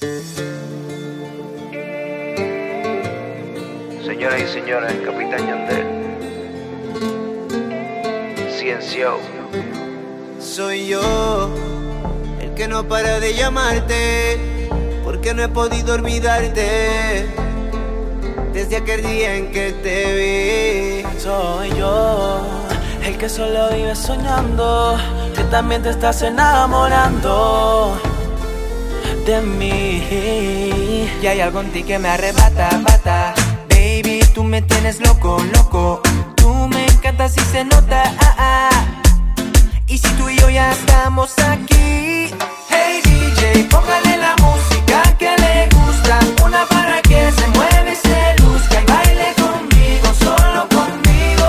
Señoras y señores, el Capitán Yandel. Ciencio. Soy yo, el que no para de llamarte, porque no he podido olvidarte desde aquel día en que te vi. Soy yo, el que solo vive soñando, que también te estás enamorando de mí. Y hay algo en ti que me arrebata, bata. Baby, tú me tienes loco, loco. Tú me encantas y se nota, Y si tú y yo ya estamos aquí, hey DJ, póngale la música que le gusta, una para que se mueve, se luzca y baile conmigo, solo conmigo.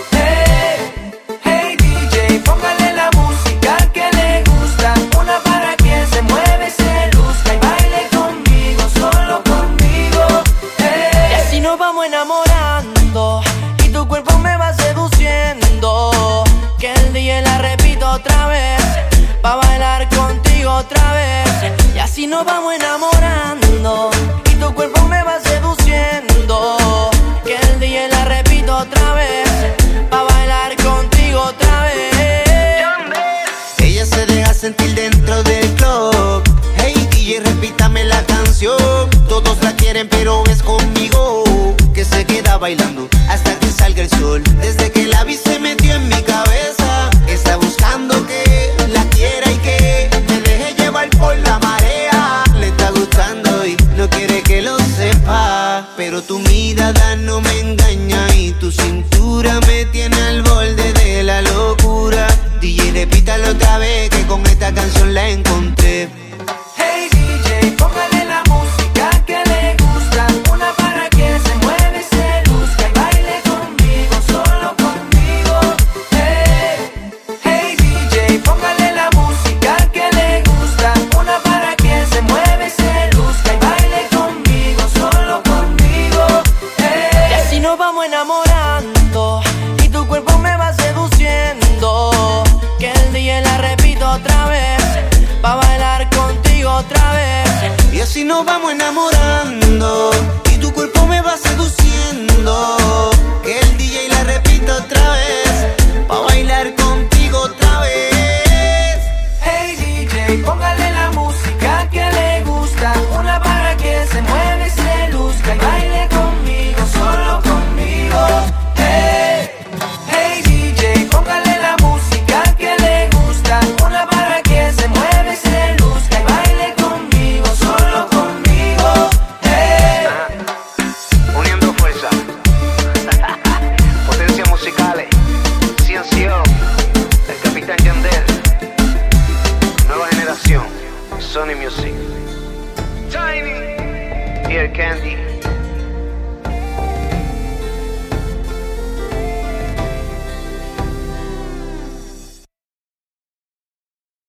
Hey DJ, póngale la música que le gusta, una para que se mueve, se luzca y baile conmigo, solo conmigo. Y así nos vamos enamorando y tu cuerpo me va seduciendo, que el DJ la repito otra vez, pa' bailar contigo otra vez. Y así nos vamos enamorando y tu cuerpo me va seduciendo, que el DJ la repito otra vez, pa' bailar contigo otra vez. Ella se deja sentir dentro del club. Hey DJ, repítame la canción. Todos la quieren pero es conmigo que se queda bailando hasta que salga el sol. Desde que la vi se metió en mi cabeza. Está buscando que la quiera y que me deje llevar por la marea. Le está gustando y no quiere que lo sepa, pero tu mirada no me engaña y tu cintura me tiene al borde de la locura. DJ, repítalo otra vez que con esta canción la encontré. Hey DJ, póngale la música que le gusta, una para que se mueve, se luzca y baile conmigo, solo conmigo. Hey DJ, póngale la música que le gusta, una para que se mueve, se luzca y baile conmigo, solo conmigo. Y así nos vamos enamorando y tu cuerpo me va seduciendo, que el DJ la repito otra vez, pa' bailar contigo otra vez. Y así nos vamos enamorando y tu cuerpo me va seduciendo, que el DJ la repita otra vez, pa' bailar contigo otra vez. Hey DJ, póngale la música que le gusta, una para que se mueve, se luzca y baile conmigo, solo conmigo. Hey DJ, póngale la música que le gusta, una para que se mueve, se luzca y baile conmigo, solo conmigo. Uniendo fuerza. Potencia musicales. Ciencio. El Capitán Yandel. Nueva generación. Sony Music. Tiny. Y el Candy.